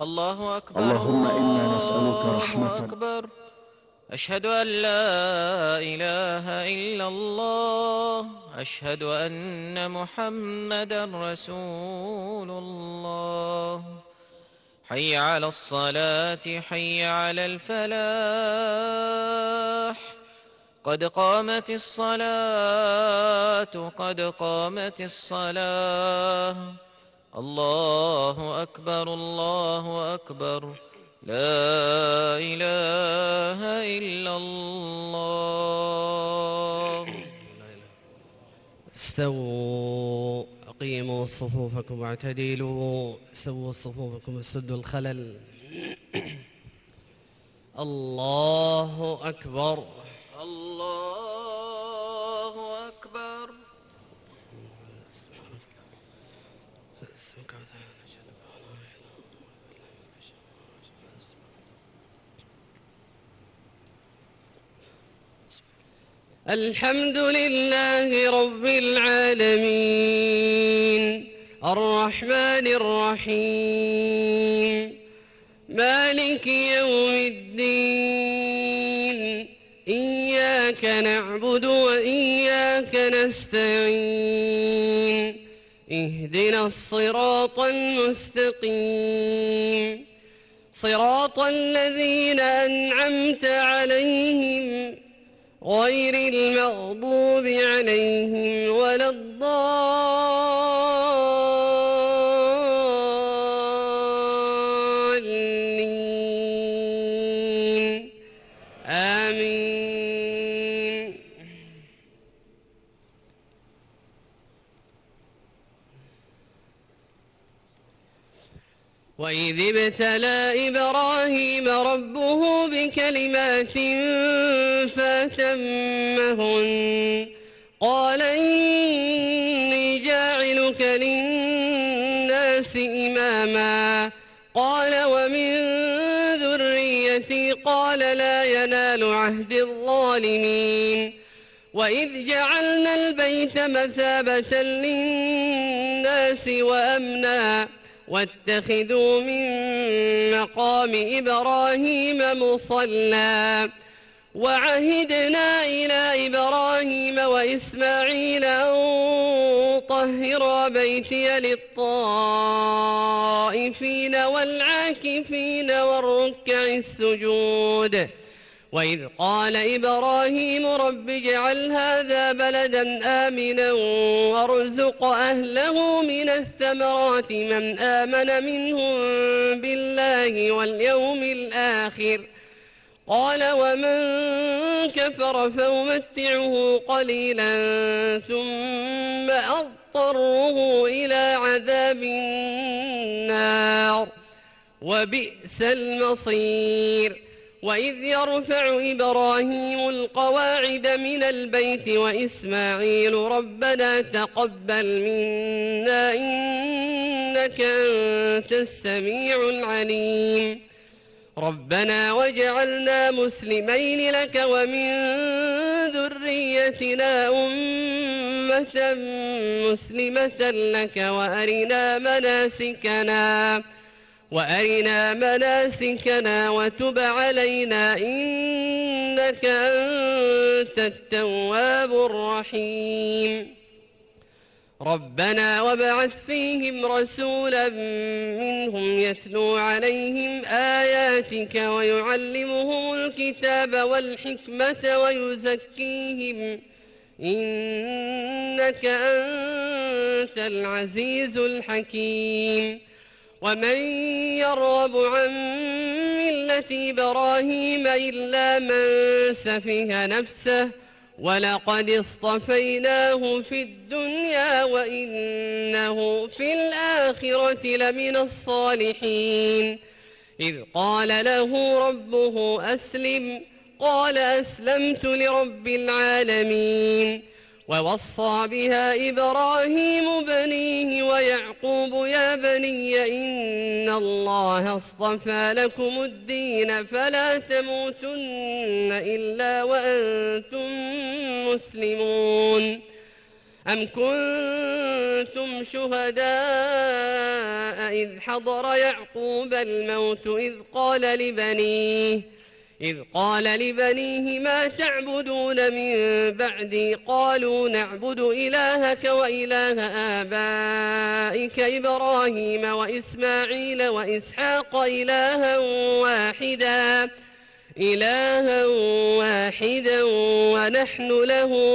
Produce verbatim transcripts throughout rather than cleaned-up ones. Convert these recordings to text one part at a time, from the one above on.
الله أكبر. اللهم إنا نسألك رحمة. الله أكبر. أشهد أن لا إله إلا الله. أشهد أن محمدا رسول الله. حي على الصلاة، حي على الفلاح. قد قامت الصلاة، قد قامت الصلاة. الله أكبر، الله أكبر. لا إله إلا الله. استووا، أقيموا صفوفكم واعتدلوا، سووا صفوفكم وسدوا الخلل. الله أكبر. الله أكبر. الحمد لله رب العالمين، الرحمن الرحيم، مالك يوم الدين. إياك نعبد وإياك نستعين. اهدنا الصراط المستقيم، صراط الذين أنعمت عليهم غير المغضوب عليهم ولا الضالين. آمين. وإذ ابتلى إبراهيم ربه بكلمات فأتمهن قال إني جاعلك للناس إماما قال ومن ذريتي قال لا ينال عهد الظالمين. وإذ جعلنا البيت مثابة للناس وأمنا واتخذوا من مقام إبراهيم مصلى وعهدنا إلى إبراهيم وإسماعيل أن طهرا بيتي للطائفين والعاكفين والركع السجود. وإذ قال إبراهيم رب اجعل هذا بلدا آمنا وارزق أهله من الثمرات من آمن منهم بالله واليوم الآخر قال ومن كفر فأمتعه قليلا ثم أضطره إلى عذاب النار وبئس المصير. وإذ يرفع إبراهيم القواعد من البيت وإسماعيل ربنا تقبل منا إنك أنت السميع العليم ربنا وجعلنا مسلمين لك ومن ذريتنا أمة مسلمة لك وأرنا مناسكنا وأرنا مناسكنا وتب علينا إنك أنت التواب الرحيم. ربنا وابعث فيهم رسولا منهم يتلو عليهم آياتك ويعلمهم الكتاب والحكمة ويزكيهم إنك أنت العزيز الحكيم. ومن يرغب عن ملة إبراهيم إلا من سفه نفسه ولقد اصطفيناه في الدنيا وإنه في الآخرة لمن الصالحين. إذ قال له ربه أسلم قال أسلمت لرب العالمين. ووصى بها إبراهيم بنيه ويعقوب يا بني إن الله اصطفى لكم الدين فلا تموتن إلا وأنتم مسلمون. أم كنتم شهداء إذ حضر يعقوب الموت إذ قال لبنيه إذ قال لبنيه ما تعبدون من بعدي قالوا نعبد إلهك وإله آبائك إبراهيم وإسماعيل وإسحاق إلها واحدا إلها واحدا ونحن له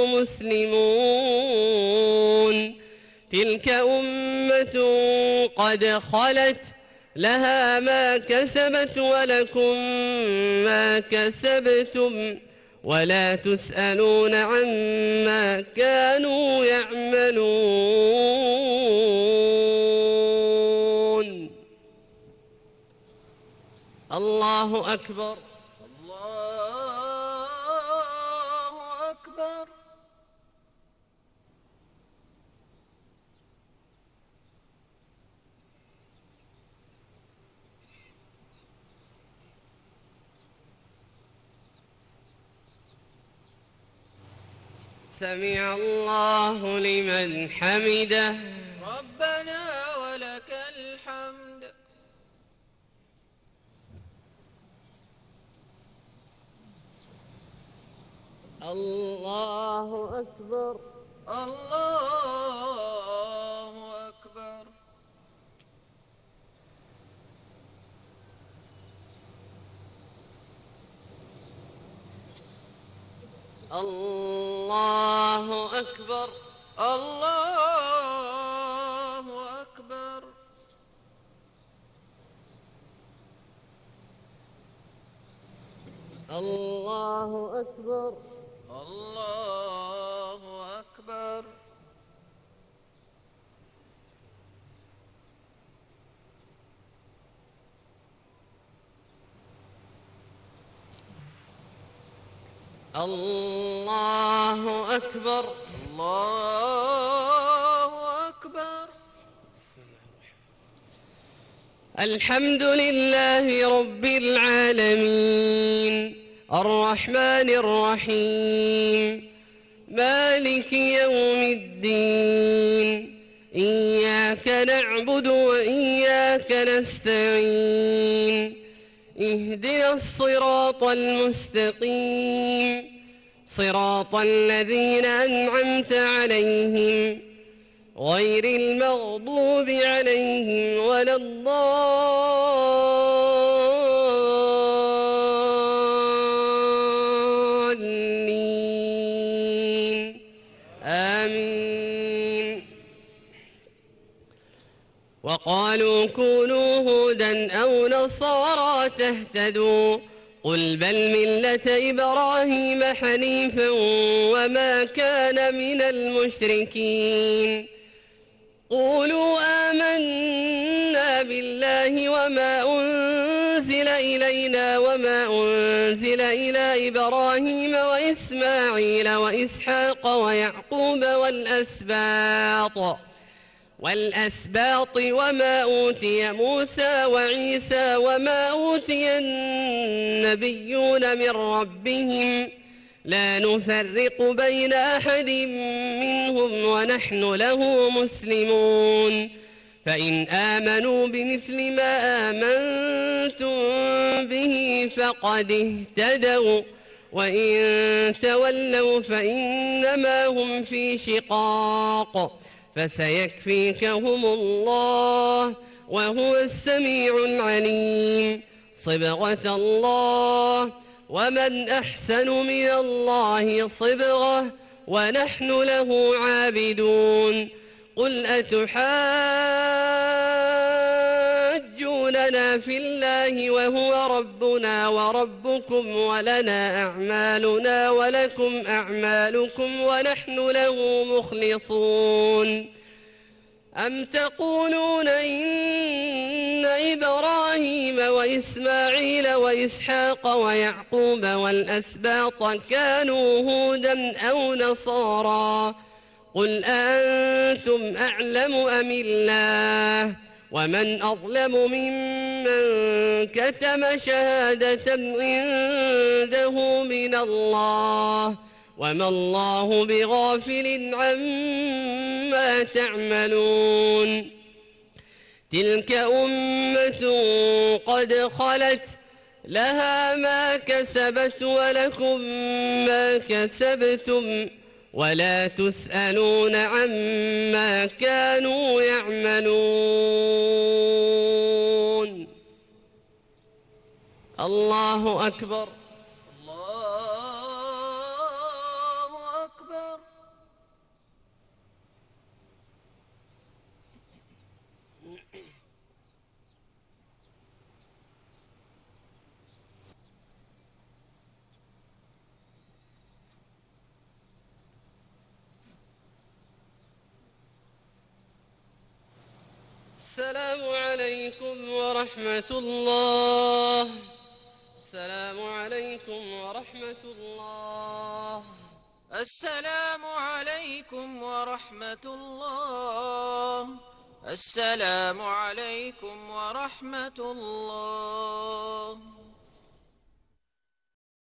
مسلمون تلك أمة قد خلت لها ما كسبت ولكم ما كسبتم ولا تسألون عما كانوا يعملون. الله أكبر. الله أكبر. سمع الله لمن حمده. ربنا ولك الحمد. الله أكبر. الله أكبر. الله أكبر. الله أكبر. الله أكبر. الله أكبر. الله أكبر. الله أكبر. الحمد لله رب العالمين الرحمن الرحيم مالك يوم الدين إياك نعبد وإياك نستعين اهدنا الصراط المستقيم صراط الذين أنعمت عليهم غير المغضوب عليهم ولا الضالين آمين. وقالوا كونوا هودا أو نصارى تهتدوا قل بل ملة إبراهيم حنيفا وما كان من المشركين قولوا آمنا بالله وما أنزل إلينا وما أنزل إلى إبراهيم وإسماعيل وإسحاق ويعقوب والأسباط والأسباط وما أوتي موسى وعيسى وما أوتي النبيون من ربهم لا نفرق بين أحد منهم ونحن له مسلمون فإن آمنوا بمثل ما آمنتم به فقد اهتدوا وإن تولوا فإنما هم في شقاق فسيكفيكهم الله وهو السميع العليم. صبغة الله ومن أحسن من الله صبغة ونحن له عابدون. قل أتحاجوننا في الله وهو ربنا وربكم ولنا أعمالنا ولكم أعمالكم ونحن له مخلصون. أم تقولون إن إبراهيم وإسماعيل وإسحاق ويعقوب والأسباط كانوا هودا أو نصارى قل أأنتم أعلم أم الله ومن أظلم ممن كتم شهادة عنده من الله وما الله بغافل عما تعملون تلك أمة قد خلت لها ما كسبت ولكم ما كسبتم ولا تسألون عما كانوا يعملون. الله أكبر. الله أكبر. السلام عليكم ورحمة الله. السلام عليكم ورحمة الله. السلام عليكم ورحمة الله. السلام عليكم ورحمة الله.